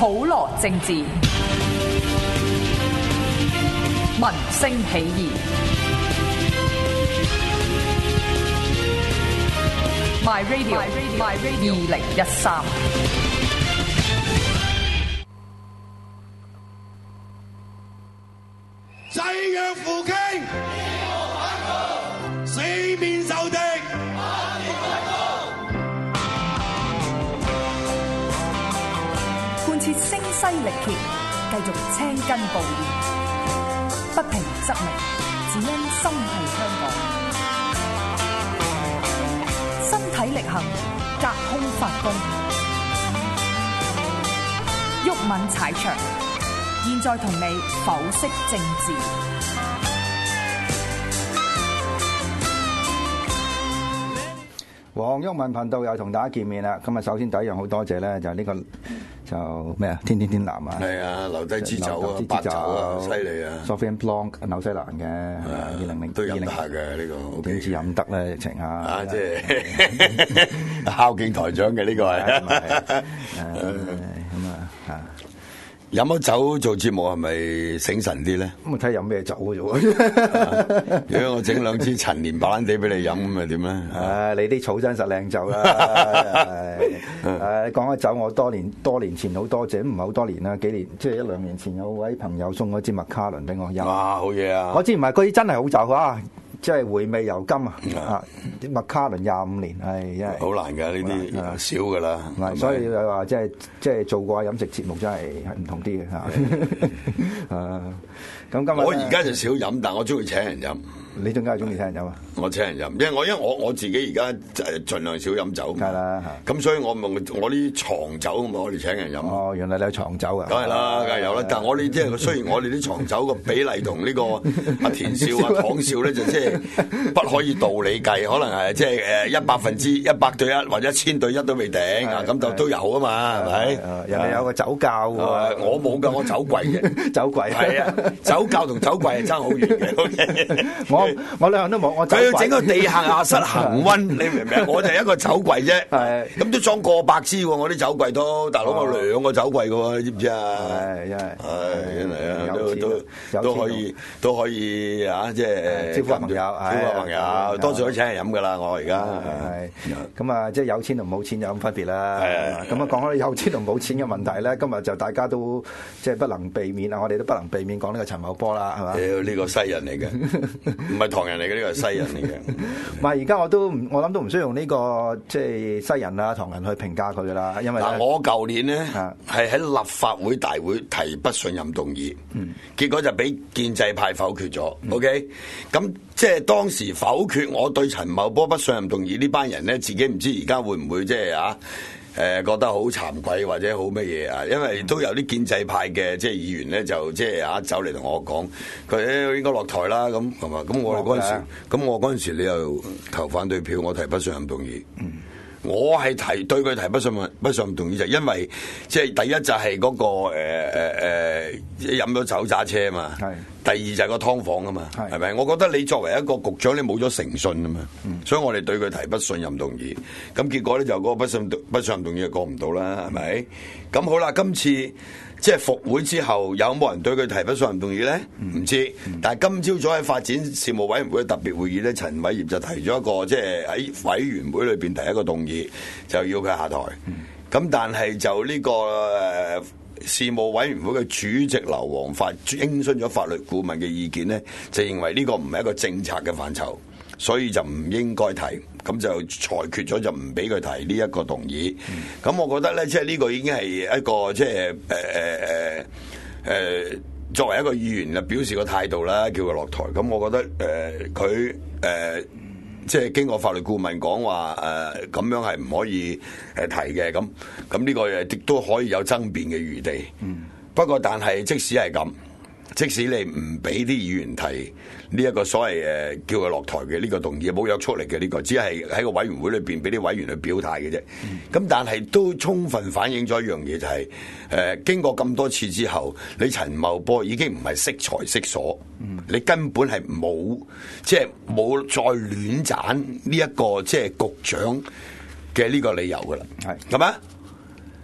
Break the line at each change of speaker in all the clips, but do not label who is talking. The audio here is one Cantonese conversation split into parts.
普羅政治，民聲起義。My Radio 2013。
濟弱扶傾，四面受敵，
貫徹聲嘶力竭，繼續青筋暴現，不平則鳴，只因心繫香港。身體力行，隔空發功，毓民踩場。現在同你剖析政治。
黃毓民頻道又同大家見面啦。今日首先第一樣好多謝咧，就係呢個就咩啊？天天藍啊！
係啊，留低支酒啊，白酒啊，犀利啊
Sauvignon Blanc 紐西蘭嘅2020
都飲得下嘅呢個，
點知飲得咧？情下
啊，即係孝敬台長嘅呢個係
咁啊嚇。
飲咗酒做節目係咪醒神啲咧？
咁啊睇飲咩酒嘅啫喎！
如果我整兩支陳年白蘭地俾你飲，咁咪點咧？
你啲草真實靚酒啦！講開酒，我多年前好多謝，唔係好多年啦，幾年即係1-2年前有位朋友送咗支麥卡倫俾我飲。
哇！好嘢啊！
我知唔係嗰啲真係好酒啊！即係回味猶甘啊！啲麥卡倫25年，係真係
好難㗎，呢啲少㗎啦。
所以就話即係做過飲食節目真係唔同啲嘅嚇。咁今日
我而家就少飲，但我中意請人飲。
你點解係中意請人飲啊？
我請人飲，因為我自己而家就係盡量少飲酒。
係啦，
咁所以我啲藏酒咁我哋請人飲。
哦，原來你有藏酒啊？
梗係啦，梗係有啦。但係我哋即係雖然我哋啲藏酒個比例同呢個阿田少啊、唐少咧就即係不可以道理計，可能係即係100%對1或者1000對1都未頂啊，咁就都有啊嘛，係咪？
人哋有個酒窖喎，
我冇㗎，我酒櫃嘅
酒櫃
係啊，酒窖同酒櫃係爭好遠嘅。
我兩樣都冇，我
佢要整個地下室恒溫，你明唔明？我就係一個酒櫃啫，咁都裝過百支喎，我啲酒櫃都，大佬我2個酒櫃嘅喎，你知唔知啊？係，真係啊，都可以啊，即係
招呼朋友，
多數都請人飲㗎啦，我而家
咁啊，即係有錢同冇錢有咁分別啦。咁啊，講開有錢同冇錢嘅問題咧，今日就大家都即係不能避免啊，我哋都不能避免講呢個陳茂波啦，係嘛？
呢個西人嚟嘅。唔係唐人嚟嘅，呢個係西人嚟嘅。
唔係而家我諗都唔需要用呢個即係西人啊、唐人去評價佢噶啦，因為
我舊年咧係喺立法會大會提不信任動議，結果就俾建制派否決咗。OK， 咁即係當時否決我對陳茂波不信任動議呢班人咧，自己唔知而家會唔會即係啊？覺得好慚愧或者好乜嘢啊？因為都有啲建制派嘅即係議員咧，就即係走嚟同我講，佢應該落台啦，咁係嘛？咁我哋嗰陣時，咁我嗰陣時你又投反對票，我提不信任動議。我係對佢提不信任動議，就因為即係第一就係嗰個飲咗酒揸車啊嘛，第二就係個劏房啊嘛，係咪？我覺得你作為一個局長，你冇咗誠信啊嘛，所以我哋對佢提不信任動議。咁結果咧就嗰個不信任動議就過唔到啦，係咪？咁好啦，今次即係復會之後，有冇人對佢提不信任動議咧？唔知。但係今朝早喺發展事務委員會嘅特別會議咧，陳偉業就提咗一個即係喺委員會裏邊提一個動議，就要佢下台。咁但係就呢個事務委員會嘅主席劉皇發徵詢咗法律顧問嘅意見咧，就認為呢個唔係一個政策嘅範疇，所以就唔應該提。咁就裁決咗就唔俾佢提呢一個動議。咁我覺得咧，即係呢個已經係一個即係作為一個議員啊，表示個態度啦，叫佢落台。咁我覺得佢即係經過法律顧問講話咁樣係唔可以提嘅。咁呢個亦都可以有爭辯嘅餘地。不過但係即使係咁，即使你唔俾啲議員提呢一個所謂叫佢落台嘅呢個動議，冇約束力嘅呢個，只係喺個委員會裏邊俾啲委員去表態嘅啫。咁但係都充分反映咗一樣嘢，就係經過咁多次之後，你陳茂波已經唔係識財識所，你根本係冇即係冇再亂斬呢一個即係局長嘅呢個理由噶啦，係嘛？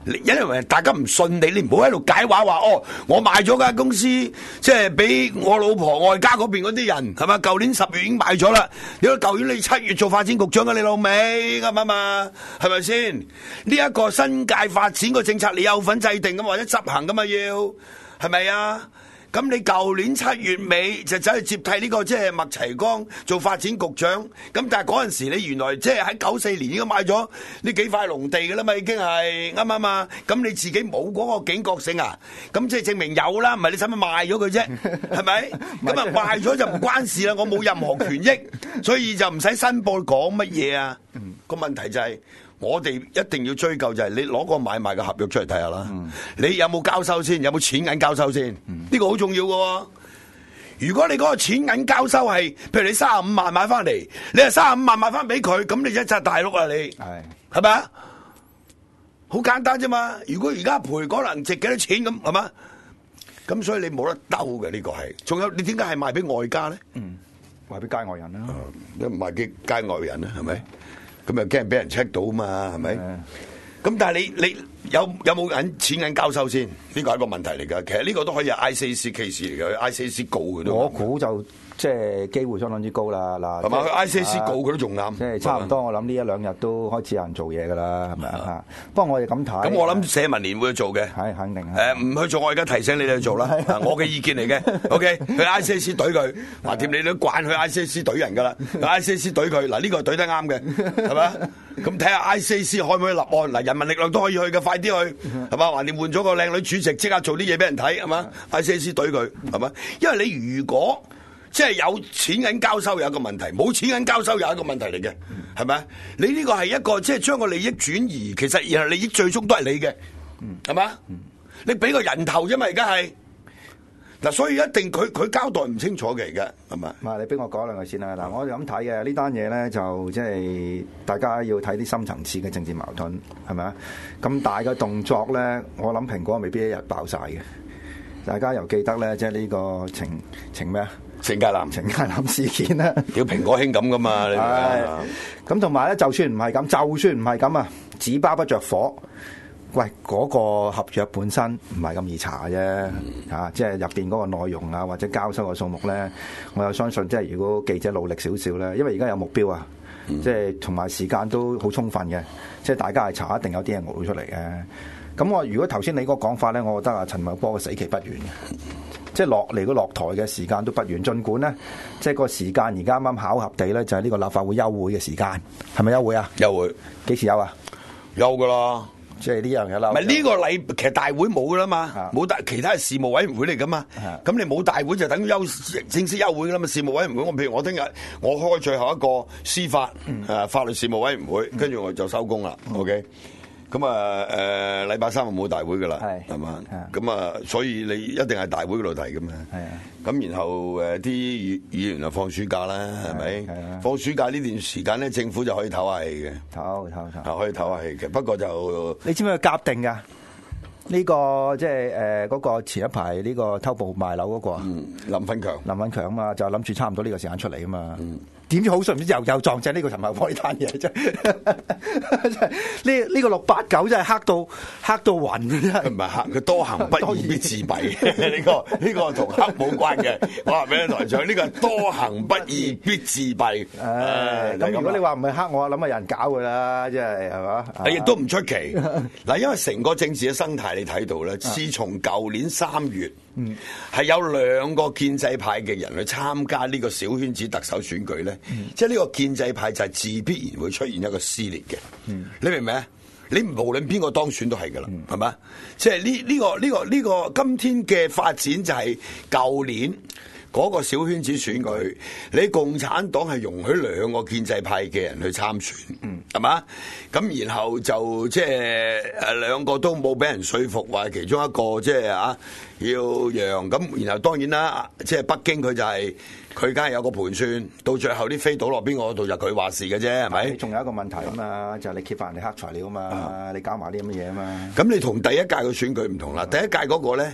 因為大家唔信你，你唔好喺度解話哦，我賣咗間公司，即係俾我老婆外家嗰邊嗰啲人，係嘛？舊年10月已經賣咗啦，如果舊年你7月做發展局長嘅，你老味啱唔啱啊？係咪先？呢一個新界發展個政策，你有份制定噶嘛，或者執行噶嘛要，係咪啊？咁你舊年7月尾就走去接替呢個即係麥齊光做發展局長，咁但係嗰陣時你原來即係喺94年已經買咗呢幾塊農地㗎啦嘛，已經係啱唔啱啊？咁你自己冇嗰個警覺性啊？咁即係證明有啦，唔係你使乜賣咗佢啫？係咪？咁啊賣咗就唔關事啦，我冇任何權益，所以就唔使申報講乜嘢啊？個問題就係。我哋一定要追究就係你攞個買賣嘅合約出嚟睇下啦，你有冇交收先？有冇錢銀交收先？呢個好重要㗎。如果你嗰個錢銀交收係，譬如你35萬買翻嚟，你係35萬買翻俾佢，咁你一隻大碌啊你，係咪啊？好簡單啫嘛。如果而家賠可能值幾多錢咁，係嘛？咁所以你冇得兜嘅呢個係。仲有你點解係賣俾外家咧？
賣俾街外人啦，
賣俾街外人啦，係咪？咁又驚俾人 check 到嘛，係咪？咁但係你有冇錢銀交收先？呢個係一個問題嚟㗎。其實呢個都可以係 ICAC case 嚟嘅，ICAC 告佢都。我
估就即係機會相當之高啦。嗱，
係嘛？去 ICAC 告佢都仲啱。
即係差唔多，我諗呢1-2日都開始有人做嘢㗎啦，係咪啊？不過我哋咁睇。咁
我諗社民連會做嘅。係肯定。唔去做，我而家提醒你哋去做啦。我嘅意見嚟嘅。OK，去 ICAC 懟佢，橫掂你都慣去 ICAC 懟人㗎啦。去 ICAC 懟佢，嗱呢個懟得啱嘅，係咪？咁睇下 ICAC 可唔可以立案？嗱，人民力量都可以去嘅，快啲去，係嘛？橫掂換咗個靚女主席，即刻做啲嘢俾人睇，係嘛？ICAC 懟佢，係嘛？因為你如果即係有錢銀交收有一個問題，冇錢銀交收有一個問題嚟嘅，係咪？你呢個係一個即係將個利益轉移，其實然後利益最終都係你嘅，係嘛？你俾個人頭啫嘛，而家係。嗱，所以一定佢交代唔清楚嘅而家，係嘛？唔係，你俾我講兩句先啦。嗱，我咁睇嘅呢單嘢咧，就即係大家要睇啲深層次嘅政治矛盾，係咪啊？咁大嘅動作咧，我諗蘋果未必一日爆晒嘅。大家又記得咧，即係呢個程咩啊？程介南事件啦， 叫蘋果興咁噶嘛？係。
咁同埋咧，就算唔係咁啊，紙包不着火。喂，嗰個合約本身唔係咁易查啫，即係入邊嗰個內容啊，或者交收嘅數目咧，我又相信即係如果記者努力少少咧，因為而家有目標啊，即係同埋時間都好充分嘅，即係大家係查一定有啲嘢攞出嚟嘅。咁我如果頭先你嗰個講法咧，我覺得啊陳茂波嘅死期不遠嘅，即係落台嘅時間都不遠。儘管咧，即係個時間而家啱啱巧合地咧，就係呢個立法會休會嘅時間，係咪休會啊？
休會
幾時休啊？
休噶啦。
即係呢樣嘢啦，
唔係呢個禮，其實大會冇噶啦嘛，冇其他事務委員會嚟噶嘛，咁你冇大會就等於正式休會噶啦嘛。事務委員會，譬如我聽日我開最後一個司法法律事務委員會，跟住我就收工啦。OK，咁禮拜3就冇大會噶啦，係嘛？咁啊，所以你一定係大會嗰度提噶嘛。咁然後啲議員就放暑假啦，係咪？放暑假呢段時間咧，政府就可以唞下氣嘅，可以唞下氣嘅。不過就
你知唔知佢夾定㗎？呢個即係嗰個前一排呢個偷步賣樓嗰個
林奮強
啊嘛，就諗住差唔多呢個時間出嚟啊嘛。點知好順唔知又撞正呢個陳茂波呢單嘢真係，呢個689真係黑到暈嘅真係。
唔係黑，佢多行不義必自斃。呢個同黑冇關嘅。我話俾你台長，呢個多行不義必自斃。
咁如果你話唔係黑，我諗係有人搞佢啦，即係係嘛？
亦都唔出奇。嗱，因為成個政治嘅生態你睇到咧，自從舊年3月，係有2個建制派嘅人去參加呢個小圈子特首選舉咧。即係呢個建制派就係自必然會出現一個撕裂嘅，你明唔明啊？你無論邊個當選都係噶啦，係咪？即係呢個今天嘅發展就係舊年嗰個小圈子選舉，你共產黨係容許2個建制派嘅人去參選，係嘛？咁然後就即係2個都冇俾人說服，話其中一個即係要讓咁，然後當然啦，即係北京佢就係。佢梗係有個盤算，到最後啲飛倒落邊個度就佢話事嘅啫，係咪？仲有一個問題啊嘛，就係你揭發人哋黑材料啊嘛，你搞埋啲咁嘅嘢啊嘛。咁你同第一屆嘅選舉唔同啦，第一屆嗰個咧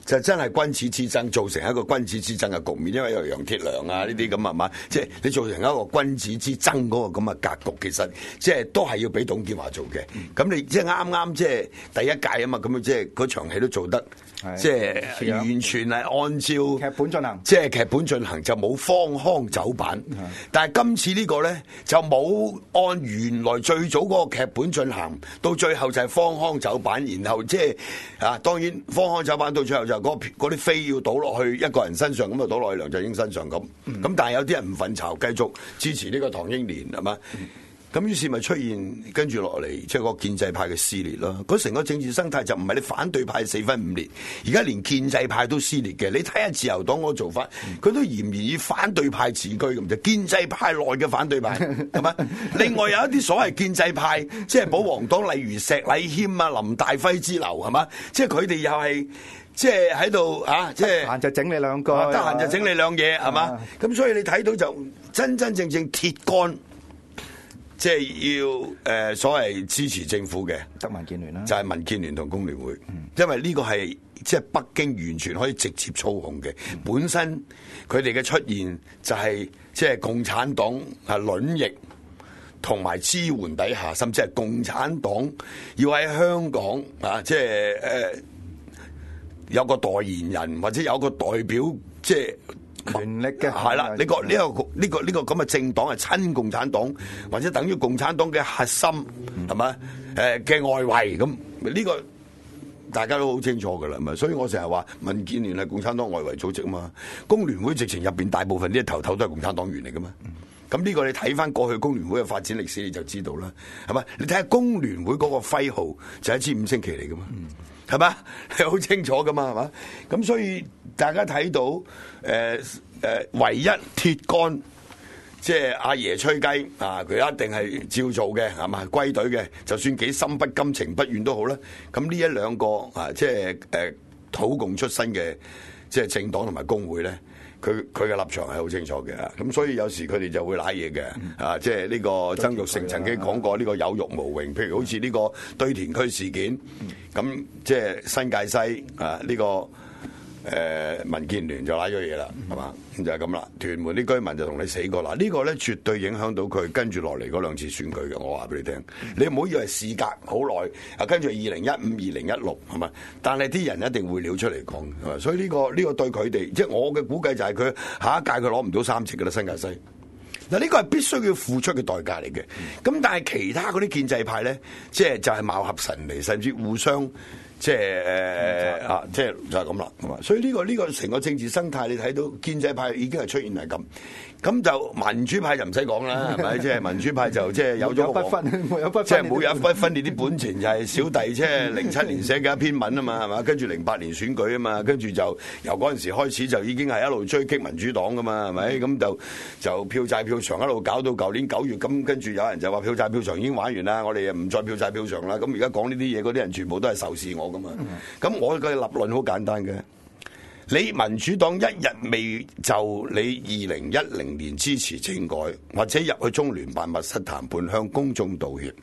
就真係君子之爭，造成一個君子之爭嘅局面，因為有楊鐵樑啊呢啲咁係嘛，即係你造成一個君子之爭嗰個咁嘅格局，其實即係都係要俾董建華做嘅。咁你即係啱即係第一屆啊嘛，咁即係嗰場戲都做得即係完全係按照
劇本進行，
即係劇本進行就冇荒腔走板。但係今次呢個咧就冇按原來最早嗰個劇本進行，到最後就係荒腔走板，然後即係當然荒腔走板到最後就嗰啲飛要倒落去一個人身上，咁就倒落去梁振英身上咁。咁但係有啲人唔瞓巢，繼續支持呢個唐英年係嘛？咁於是咪出現跟住落嚟，即係個建制派嘅撕裂咯。嗰成個政治生態就唔係你反對派四分五裂，而家連建制派都撕裂嘅。你睇下自由黨嗰個做法，佢都嚴然以反對派自居咁就建制派內嘅反對派係嘛？另外有一啲所謂建制派，即係保皇黨，例如石禮謙啊、林大輝之流係嘛？即係佢哋又係即係喺度即係
閒就整你兩句，
得閒就整你兩嘢係嘛？咁所以你睇到就真真正正鐵桿。即係要所謂支持政府嘅，
得民建聯啦，
就係民建聯同工聯會，因為呢個係即係北京完全可以直接操控嘅。本身佢哋嘅出現就係即係共產黨卵翼同埋支援底下，甚至係共產黨要喺香港即係有個代言人或者有個代表，即係。
權力嘅
係啦，呢個咁嘅政黨係親共產黨，或者等於共產黨嘅核心係咪？嘅外圍咁呢個大家都好清楚㗎啦，咪所以我成日話民建聯係共產黨外圍組織啊嘛，工聯會直情入邊大部分啲頭頭都係共產黨員嚟㗎嘛。咁呢個你睇翻過去工聯會嘅發展歷史你就知道啦，係咪？你睇下工聯會嗰個徽號就係一支五星旗嚟㗎嘛。係嘛？係好清楚噶嘛？係嘛？咁所以大家睇到唯一鐵桿，即係阿爺吹雞佢一定係照做嘅，係嘛？歸隊嘅，就算幾心不甘情不願都好啦。咁呢一兩個即係土共出身嘅，即係政黨同埋工會咧。佢嘅立場係好清楚嘅，咁所以有時佢哋就會揦嘢嘅，即係呢個曾鈺成曾經講過呢個有辱無榮，譬如好似呢個堆填區事件，咁即係新界西呢個民建聯就揦咗嘢啦，係嘛？咁就係咁啦。屯門啲居民就同你死過啦，呢個咧絕對影響到佢跟住落嚟嗰兩次選舉嘅。我話俾你聽，你唔好以為事隔好耐，跟住2015、2016係嘛？但係啲人一定會撩出嚟講，係嘛？所以呢個對佢哋，即係我嘅估計就係佢下一屆佢攞唔到3席㗎啦，新界西。嗱，呢個係必須要付出嘅代價嚟嘅。咁但係其他嗰啲建制派咧，即係就係貌合神離，甚至互相。即係即係就係咁啦，係嘛？所以呢個成個政治生態，你睇到建制派已經係出現係咁，咁就民主派就唔使講啦，係咪？即係民主派就即係有咗
不分，
即係冇有不分，你啲本錢就係小弟即係07年寫嘅一篇文啊嘛，係嘛？跟住08年選舉啊嘛，跟住就由嗰陣時開始就已經係一路追擊民主黨噶嘛，係咪？咁就票債票償一路搞到舊年9月，咁跟住有人就話票債票償已經玩完啦，我哋唔再票債票償啦。咁而家講呢啲嘢，嗰啲人全部都係仇視我。咁我嘅立論好簡單嘅，你民主黨一日未就你2010年支持政改或者入去中聯辦密室談判向公眾道歉，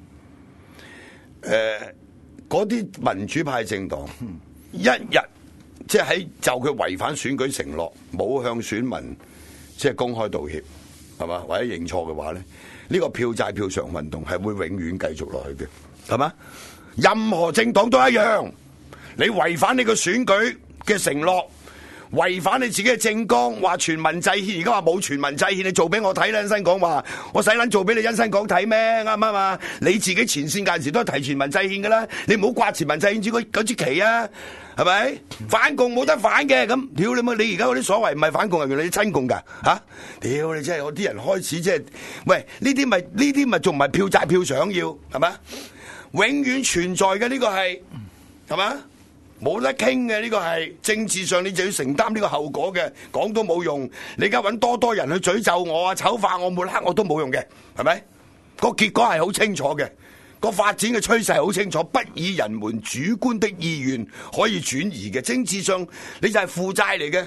嗰啲民主派政黨一日即係喺就佢違反選舉承諾，冇向選民即係公開道歉，係嘛？或者認錯嘅話咧，呢個票債票償運動係會永遠繼續落去嘅，係嘛？任何政黨都一樣，你違反你個選舉嘅承諾，違反你自己嘅政綱，話全民制憲，而家話冇全民制憲，你做俾我睇啦！欣新講話，我使撚做俾你欣新講睇咩？啱唔啱啊？你自己前線嗰陣時都係提全民制憲噶啦，你唔好掛全民制憲嗰支旗啊，係咪？反共冇得反嘅，咁屌你媽！你而家嗰啲所謂唔係反共，原來你親共噶嚇？屌你真係，有啲人開始即係，喂呢啲咪仲唔係票債票償要係咪？永遠存在嘅呢個係嘛？冇得傾嘅呢個係政治上，你就要承擔呢個後果嘅，講都冇用。你而家揾多人去詛咒我啊、醜化我、抹黑我都冇用嘅，係咪？個結果係好清楚嘅，個發展嘅趨勢係好清楚，不以人們主觀的意願可以轉移嘅。政治上你就係負債嚟嘅，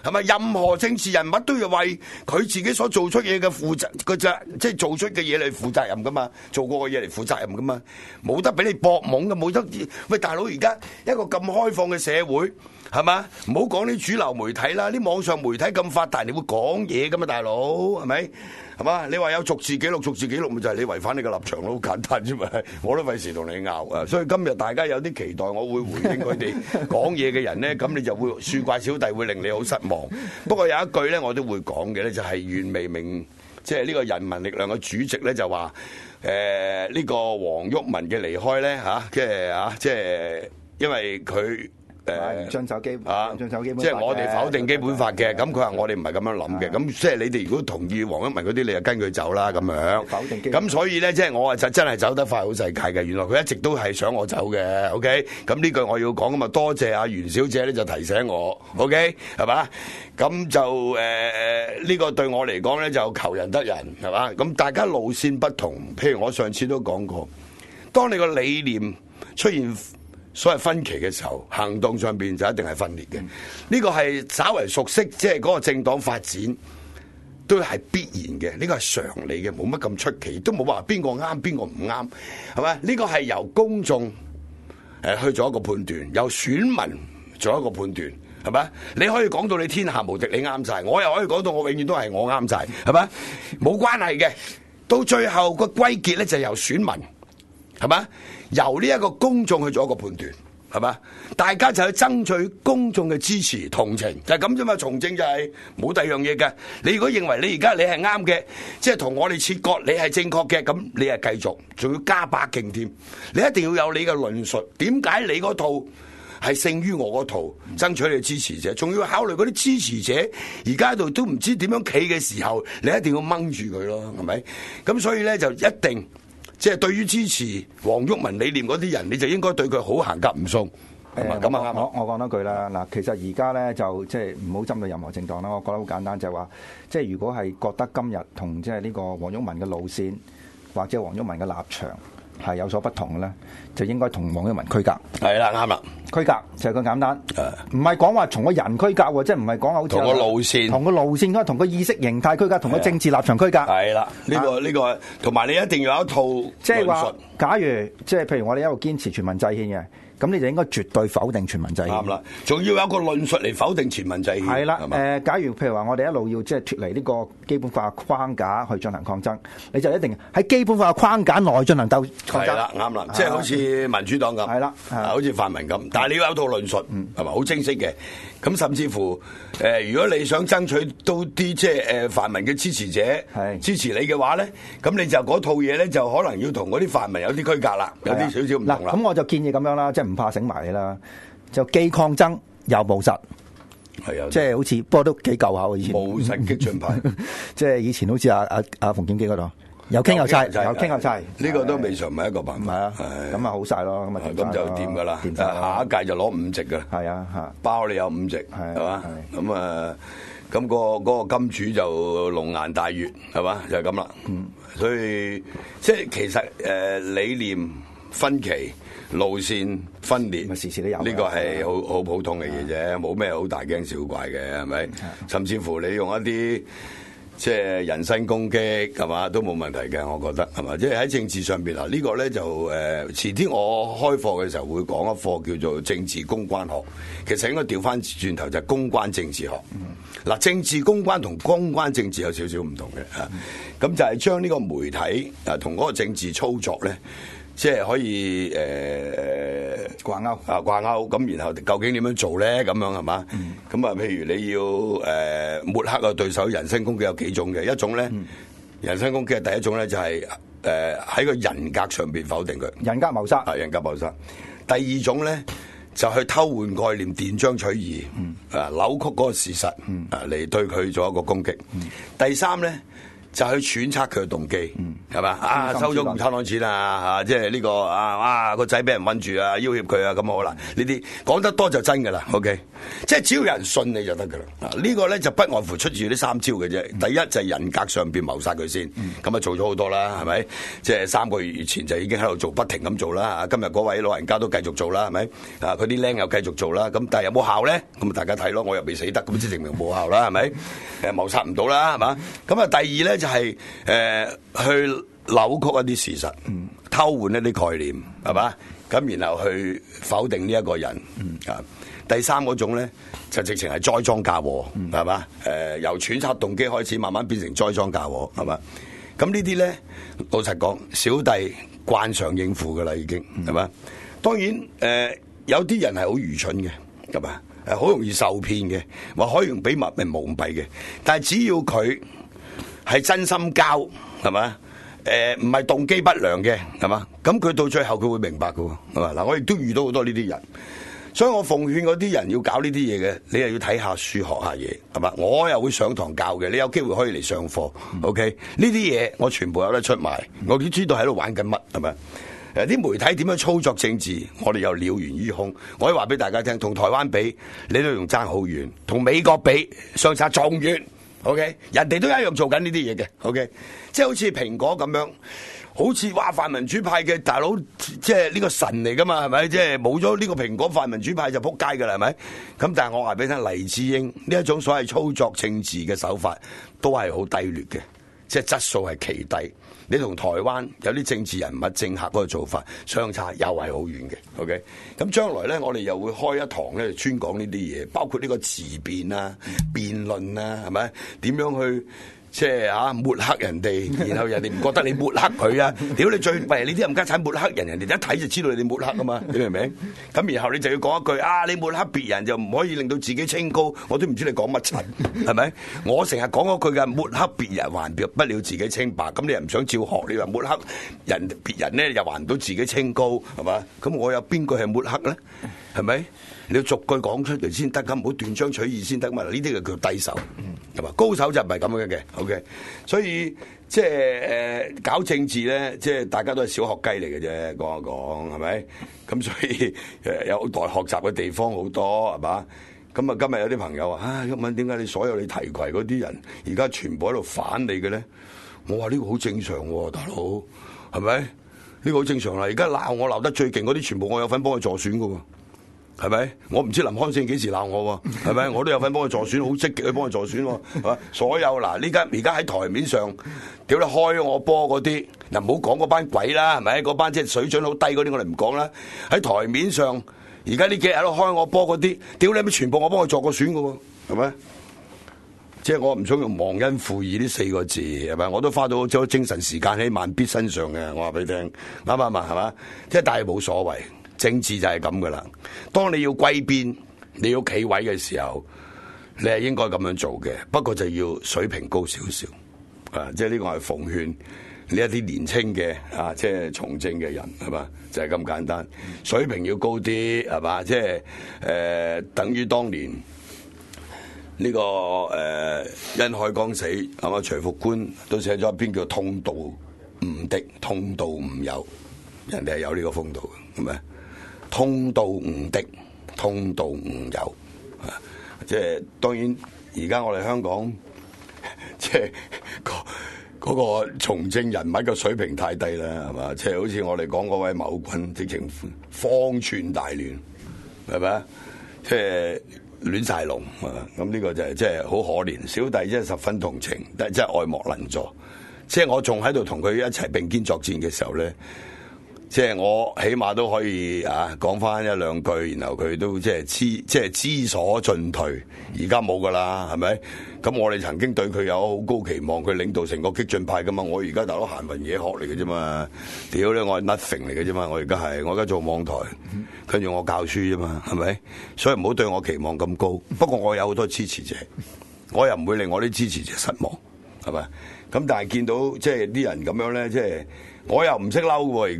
係咪？任何政治人物都要為佢自己所做出嘢嘅負責，即係做出嘅嘢嚟負責任噶嘛，做過嘅嘢嚟負責任噶嘛，冇得俾你搏懵嘅，冇得。喂，大佬，而家一個咁開放嘅社會，係嘛？唔好講啲主流媒體啦，啲網上媒體咁發達，你會講嘢噶嘛，大佬係咪？係嘛？你話有逐字記錄咪就係你違反你嘅立場咯，好簡單啫嘛。我都費事同你拗啊。所以今日大家有啲期待，我會回應佢哋講嘢嘅人咧，咁你就會樹怪小弟會令你好失望。不過有一句咧，我都會講嘅咧，就係袁彌明，即係呢個人民力量嘅主席咧，就話呢個黃毓民嘅離開咧即係因為佢。
遵守基本
即係我哋否定基本法嘅，咁佢話我哋唔係咁樣諗嘅，咁即係你哋如果同意黃毓民嗰啲，你就跟佢走啦咁樣。
否定基本法。
咁所以咧，即係我真係走得快好世界嘅，原來佢一直都係想我走嘅。OK，咁呢句我要講咁啊，多謝阿袁小姐咧就提醒我。OK，係嘛？咁就呢個對我嚟講咧就求仁得仁，係嘛？咁大家路線不同，譬如我上次都講過，當你個理念出現所謂分歧嘅時候，行動上邊就一定係分裂嘅。呢個係稍為熟悉，即係嗰個政黨發展都係必然嘅。呢個係常理嘅，冇乜咁出奇，都冇話邊個啱邊個唔啱，係咪？呢個係由公眾去做一個判斷，由選民做一個判斷，係咪？你可以講到你天下無敵，你啱晒，我又可以講到我永遠都係我啱晒，係咪？冇關係嘅，到最後個歸結咧就係由選民。係嘛？由呢一個公眾去做一個判斷，係嘛？大家就去爭取公眾嘅支持、同情，就係咁啫嘛。從政就係冇第二樣嘢嘅。你如果認為你而家你係啱嘅，即係同我哋切割，你係正確嘅，咁你係繼續，仲要加把勁添。你一定要有你嘅論述，點解你嗰套係勝於我嗰套？爭取你嘅支持者，仲要考慮嗰啲支持者而家喺度都唔知點樣企嘅時候，你一定要掹住佢咯，係咪？咁所以咧就一定。即係對於支持黃毓民理念嗰啲人，你就應該對佢好行夾唔鬆，係嘛？咁啊啱。
我講多句啦，嗱，其實而家咧就即係唔好針對任何政黨啦。我覺得好簡單，就係話，即係如果係覺得今日同即係呢個黃毓民嘅路線或者黃毓民嘅立場係有所不同嘅咧，就應該同黃毓民區隔。
係啦，啱啦，
區隔就係咁簡單，唔係講話從個人區隔喎，即係唔係講好似同個路線，同個路線同個意識形態區隔，同個政治立場區隔。係
啦，呢個同埋你一定要有一套論述。
即係話，假如即係譬如我哋一路堅持全民制憲嘅。咁你就應該絕對否定全民制憲。
啱啦，仲要有一個論述嚟否定全民制憲。
係啦，假如譬如話我哋一路要即係脫離呢個基本法框架去進行抗爭，你就一定喺基本法框架內進行鬥抗爭。係啦，
啱啦，即係好似民主黨咁。係啦，好似泛民咁，但係你要有套論述，係咪好清晰嘅？咁甚至乎如果你想爭取到啲即係泛民嘅支持者支持你嘅話咧，咁你就嗰套嘢咧就可能要同嗰啲泛民有啲區隔啦，有啲少少唔同啦。
咁我就建議咁樣啦，即係唔怕醒埋你啦，就既抗爭又務實。
係啊，
即係好似不過都幾舊下以前。
務實激進派，
即係以前好似阿馮檢基嗰度。有傾有砌，有傾有砌，
呢個都未嘗唔係一個辦法。
係啊，咁啊好晒咯，
咁就掂噶啦。下一屆就攞5席噶。
係啊，嚇
包你有5席，係嘛？咁啊，咁嗰個金主就龍顏大悅，係嘛？就係咁啦。所以即係其實理念分歧、路線分裂，
時時都有。
呢個係好普通嘅嘢啫，冇咩好大驚小怪嘅，係咪？甚至乎你用一啲。即係人身攻擊係嘛都冇問題嘅，我覺得係嘛？即係喺政治上邊嗱，呢個咧就遲啲我開課嘅時候會講一課叫做政治公關學，其實應該調翻轉頭就係公關政治學。嗱，政治公關同公關政治有少少唔同嘅嚇，咁就係將呢個媒體同嗰個政治操作咧。即係可以
掛鈎
掛鈎，咁然後究竟點樣做咧？咁樣係嘛？咁啊，譬如你要抹黑個對手，人身攻擊有幾種嘅？一種咧，人身攻擊第一種咧就係喺個人格上邊否定佢，
人格謀殺。
人格謀殺。第二種咧就去偷換概念、斷章取義，扭曲嗰個事實，嚟對佢做一個攻擊。第三咧就去揣測佢嘅動機，係嘛？啊，收咗共產黨錢啊，即係呢個個仔俾人韞住啊，要挾佢啊，咁好啦。呢啲講得多就真㗎啦。OK， 即係只要有人信你就得㗎啦。呢個咧就不外乎出自呢3招嘅啫。第一就係人格上邊謀殺佢先，咁啊做咗好多啦，係咪？即係3個月前就已經喺度做，不停咁做啦。今日嗰位老人家都繼續做啦，係咪？佢啲僆又繼續做啦。咁但係有冇效咧？咁大家睇咯，我又未死得，咁即係證明冇效啦，係咪？謀殺唔到啦，係嘛？咁啊第二咧就係去扭曲一啲事實，偷換一啲概念，係嘛？咁然後去否定呢一個人，第3嗰種咧就直情係栽贓嫁禍，係嘛？由揣測動機開始，慢慢變成栽贓嫁禍，係嘛？咁呢啲咧，老實講，小弟慣常應付噶啦，已經係嘛？當然有啲人係好愚蠢嘅，係嘛？好容易受騙嘅，或可以用秘密嚟蒙蔽嘅，但係只要佢係真心交，係嘛？唔係動機不良嘅，係嘛？咁佢到最後佢會明白㗎，係嘛？嗱，我亦都遇到好多呢啲人，所以我奉勸嗰啲人要搞呢啲嘢嘅，你又要睇下書學下嘢，係嘛？我又會上堂教嘅，你有機會可以嚟上課，OK？呢啲嘢我全部有得出賣，我都知道喺度玩緊乜，係咪？啲媒體點樣操作政治，我哋又了然於胸。我可以話俾大家聽，同台灣比，你都仲爭好遠；同美國比，相差仲遠。OK， 人哋都一樣做緊呢啲嘢嘅。OK， 即係好似蘋果咁樣，好似話泛民主派嘅大佬，即係呢個神嚟噶嘛，係咪？即係冇咗呢個蘋果，泛民主派就撲街噶啦，係咪？咁但係我話俾你聽，黎智英呢一種所謂操作政治嘅手法，都係好低劣嘅，即係質素係奇低。你同台灣有啲政治人物、政客嗰個做法相差又係好遠嘅。OK， 咁將來咧，我哋又會開一堂咧，專講呢啲嘢，包括呢個辭辯啊、辯論啊，係咪？點樣去即係抹黑人哋，然後人哋唔覺得你抹黑佢啊？屌你最喂，你啲冚家鏟抹黑人，人哋一睇就知道你抹黑啊嘛，你明唔明？咁然後你就要講一句你抹黑別人就唔可以令到自己清高，我都唔知你講乜柒，係咪？我成日講嗰句嘅，抹黑別人還不了自己清白，咁你又唔想照學，你話抹黑人別人咧又還唔到自己清高，係嘛？咁我有邊句係抹黑咧？係咪？你要逐句講出嚟先得㗎，唔好斷章取義先得嘛。呢啲就叫低手，係嘛？高手就唔係咁樣嘅。OK， 所以即係搞政治咧，即係大家都係小學雞嚟嘅啫，講一講係咪？咁所以有待學習嘅地方好多，係嘛？咁啊，今日有啲朋友話：咁問點解你所有你提攜嗰啲人，而家全部喺度反你嘅咧？我話呢個好正常喎，大佬係咪？呢個好正常啦。而家鬧我鬧得最勁嗰啲，全部我有份幫佢助選嘅喎。係咪？我唔知林康正幾時鬧我喎？係咪？我都有份幫佢助選，好積極去幫佢助選喎。係嘛？所有嗱，而家喺台面上，屌你開我波嗰啲，嗱唔好講嗰班鬼啦，係咪？嗰班即係水準好低嗰啲，我哋唔講啦。喺台面上，而家呢幾日喺度開我波嗰啲，屌你咪全部我幫佢助過選嘅喎，係咪？即係我唔想用忘恩負義呢4個字，係咪？我都花到咗精神時間喺萬必身上嘅，我話俾你聽，啱唔啱啊？係嘛？即係但係冇所謂。政治就係咁噶啦，當你要歸邊，你要企位嘅時候，你係應該咁樣做嘅。不過就要水平高少少，即係呢個係奉勸呢一啲年青嘅即係從政嘅人，係嘛，就係咁簡單。水平要高啲，係嘛，即係等於當年呢個殷海光死，係嘛，徐復觀都寫咗一篇叫《痛悼吳迪，痛悼吳友》，人哋係有呢個風度嘅，係咪？痛悼吳迪，痛悼吳友，即係當然，而家我哋香港即係嗰個從政人物嘅水平太低啦，係嘛？即係好似我哋講嗰位某君，直情方寸大亂，係咪啊？即係亂晒龍，咁呢個就係即係好可憐。小弟真係十分同情，但係真係愛莫能助。即係我仲喺度同佢一齊並肩作戰嘅時候咧。即係我起碼都可以講翻一兩句，然後佢都即係知所進退。而家冇噶啦，係咪？咁我哋曾經對佢有好高期望，佢領導成個激進派噶嘛。我而家大佬閒雲野鶴嚟嘅啫嘛，屌你我係 nothing 嚟嘅啫嘛。我而家做網台，跟住我教書啫嘛，係咪？所以唔好對我期望咁高。不過我有好多支持者，我又唔會令我啲支持者失望，係咪？咁但係見到即係啲人咁樣咧，即係我又唔識嬲喎而家。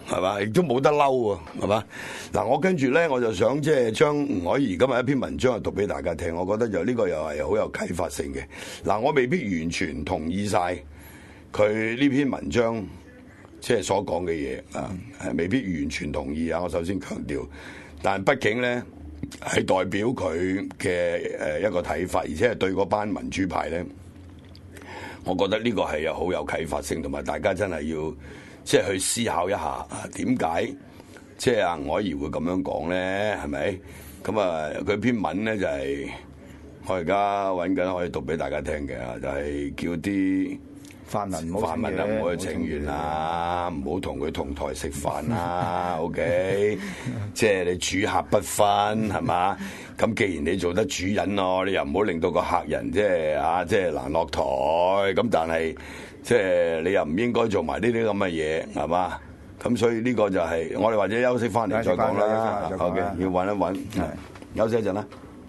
係嘛？亦都冇得嬲喎，係嘛？嗱，我跟住咧，我就想即係將吳靄儀今日一篇文章讀俾大家聽，我覺得就呢個又係好有啟發性嘅。嗱，我未必完全同意晒佢呢篇文章即係所講嘅嘢啊，係未必完全同意啊。我首先強調，但係畢竟咧係代表佢嘅一個睇法，而且係對嗰班民主派咧，我覺得呢個係好有啟發性，同埋大家真係要。即係去思考一下，點解即係阿吳靄儀會咁樣講咧？係咪？咁啊，佢篇文咧就係我而家揾緊，可以讀俾大家聽嘅，就係叫啲泛民唔好去請願啦，唔好同佢同台食飯啦。OK， 即係你主客不分係嘛？咁既然你做得主人咯，你又唔好令到個客人即係難落台。咁但係。即係你又唔應該做埋呢啲咁嘅嘢，係嘛？咁所以呢個就係我哋或者休息翻嚟再講啦。OK， 要揾一揾，休息一陣啦。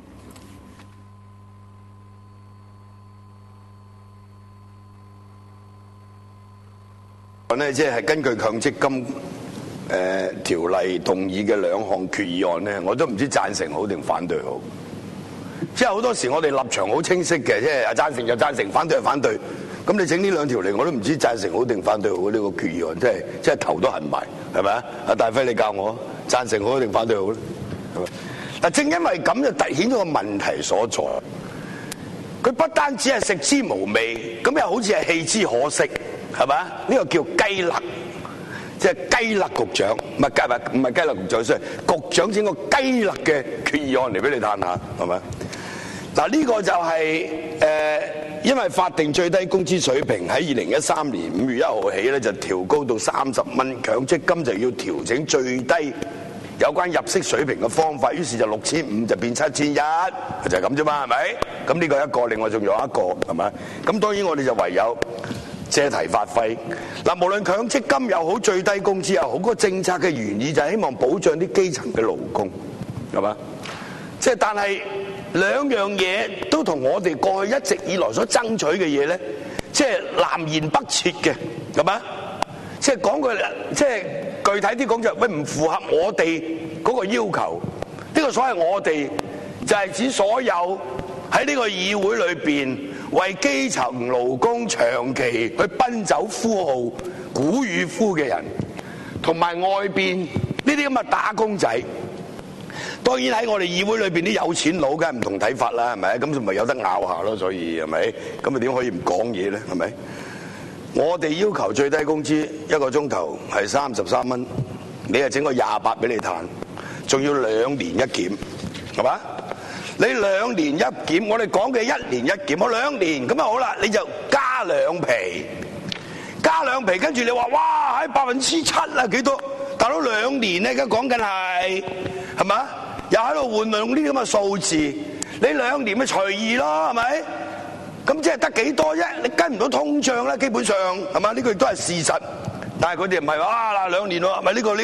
咧即係根據強積金條例動議嘅兩項決議案咧，我都唔知贊成好定反對好。即係好多時我哋立場好清晰嘅，即係贊成就贊成，反對就反對。咁你整呢兩條嚟，我都唔知贊成好定反對好呢個決議案，即係頭都痕埋，係咪啊？阿大輝你教我贊成好定反對好咧？係咪？嗱，正因為咁就凸顯咗個問題所在，佢不單止係食之無味，咁又好似係棄之可惜，係咪啊？呢個叫雞肋，即係雞肋局長，唔係雞肋局長，所以局長整個雞肋嘅決議案嚟俾你嘆下，係咪？嗱，呢個就係因為法定最低工資水平喺2013年5月1號起咧就調高到30蚊，強積金就要調整最低有關入息水平嘅方法，於是就6500就變7100，就係咁啫嘛，係咪？咁呢個一個，另外仲有一個，係咪？咁當然我哋就唯有借題發揮。嗱，無論強積金又好，最低工資又好，個政策嘅原意就係希望保障啲基層嘅勞工，係嘛？即係但係。兩樣嘢都同我哋過去一直以來所爭取嘅嘢咧，即係南轅北轍嘅，係嘛？即係講句，即係具體啲講就，喂，唔符合我哋嗰個要求。呢個所謂我哋就係指所有喺呢個議會裏邊為基層勞工長期去奔走呼號、鼓與呼嘅人，同埋外邊呢啲咁嘅打工仔。當然喺我哋議會裏邊啲有錢佬梗係唔同睇法啦，係咪？咁就咪有得拗下咯，所以係咪？咁啊點可以唔講嘢咧？係咪？我哋要求最低工資一個鐘頭係33蚊，你係整個28俾你嘆，仲要2年一檢，係嘛？你2年一檢，我哋講嘅1年一檢，我2年咁啊好啦，你就加2皮，加2皮，跟住你話哇喺7%啊幾多？大佬2年咧，而家講緊係嘛？又喺度玩弄呢啲咁嘅數字，你2年咪隨意咯，係咪？咁即係得幾多啫？你跟唔到通脹啦，基本上係嘛？呢個亦都係事實。但係佢哋唔係話嗱2年喎，咪呢個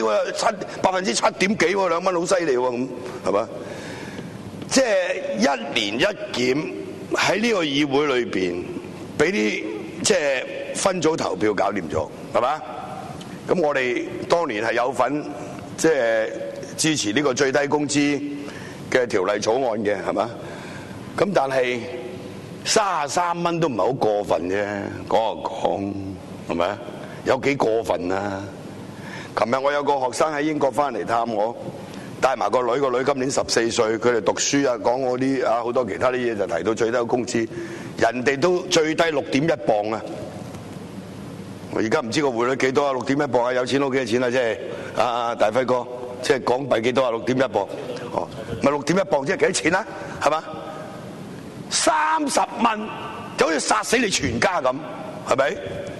7%點幾喎，2蚊好犀利喎，咁係嘛？即係1年一檢喺呢個議會裏邊，俾啲即係分組投票搞掂咗，係嘛？咁我哋當年係有份即係支持呢個最低工資嘅條例草案嘅，係嘛？咁但係33蚊都唔係好過分啫，講係咪啊？有幾過分啊？琴日我有個學生喺英國翻嚟探我，帶埋個女，個女今年14歲，佢哋讀書啊，講我啲啊好多其他啲嘢，就提到最低工資，人哋都最低6.1磅啊！我而家唔知個匯率幾多啊？6.1磅啊！有錢佬幾多錢啊？即係大輝哥，即係港幣幾多啊？6.1磅，哦，咪6.1磅即係幾多錢啊？係嘛？30蚊就好似殺死你全家咁，係咪？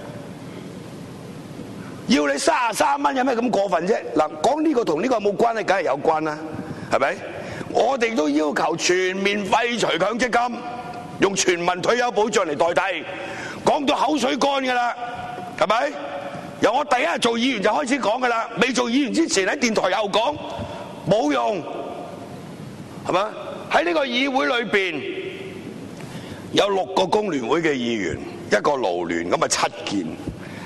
要你33蚊有咩咁過分啫？嗱，講呢個同呢個冇關係，梗係有關啦，係咪？我哋都要求全面廢除強積金，用全民退休保障嚟代替，講到口水乾㗎啦。係咪？由我第一日做議員就開始講㗎啦，未做議員之前喺電台又講，冇用，係嘛？喺呢個議會裏邊有6個工聯會嘅議員，1個勞聯，咁啊7件，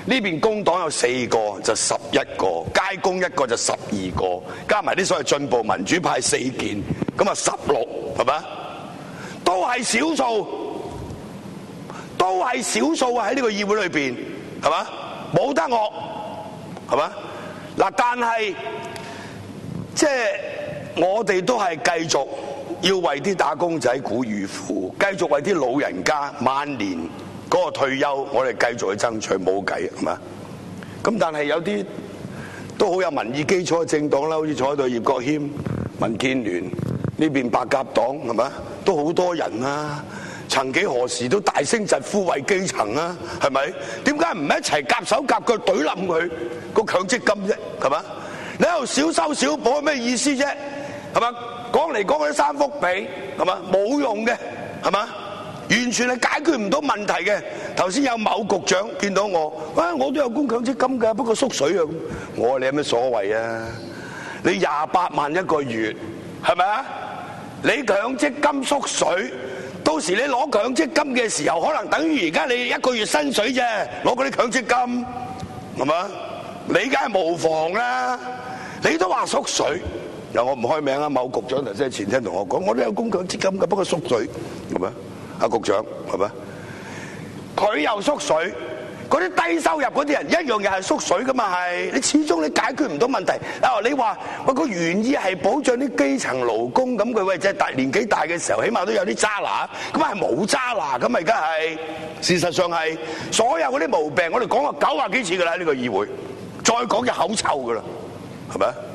呢邊工黨有4個就11個，街工1個就12個，加埋啲所謂進步民主派4件，咁啊16，係咪？都係少數，都係少數啊！喺呢個議會裏邊，係嘛？冇得惡，係嘛？嗱，但係即係我哋都係繼續要為啲打工仔鼓預付，繼續為啲老人家晚年嗰個退休，我哋繼續去爭取，冇計，係嘛？咁但係有啲都好有民意基礎嘅政黨啦，好似坐喺度葉國謙、民建聯呢邊白鴿黨，係嘛？都好多人啊！曾幾何時都大聲疾呼為基層啊，係咪？點解唔一齊夾手夾腳懟冧佢個強積金啫？係嘛？你喺度小修小補有咩意思啫？係嘛？講嚟講去3幅被，係嘛？冇用嘅，係嘛？完全係解決唔到問題嘅。頭先有某局長見到我，我都有供強積金㗎，不過縮水啊！我話你有咩所謂啊？你28萬一個月，係咪啊？你強積金縮水。到時你攞強積金嘅時候，可能等於而家你1個月薪水啫，攞嗰啲強積金，係嘛？你梗係無妨啦，你都話縮水，嗱我唔開名啊，某局長頭先前聽同我講，我都有供強積金㗎，不過縮水，係咪？阿局長係咪？佢又縮水。嗰啲低收入嗰啲人一樣又係縮水噶嘛，係你始終你解決唔到問題。你話個原意係保障啲基層勞工，咁佢即係年紀大嘅時候，起碼都有啲揸拿，咁係冇揸拿咁，而家係事實上係所有嗰啲毛病，我哋講過90幾次噶啦，呢個議會再講就口臭噶啦，係咪？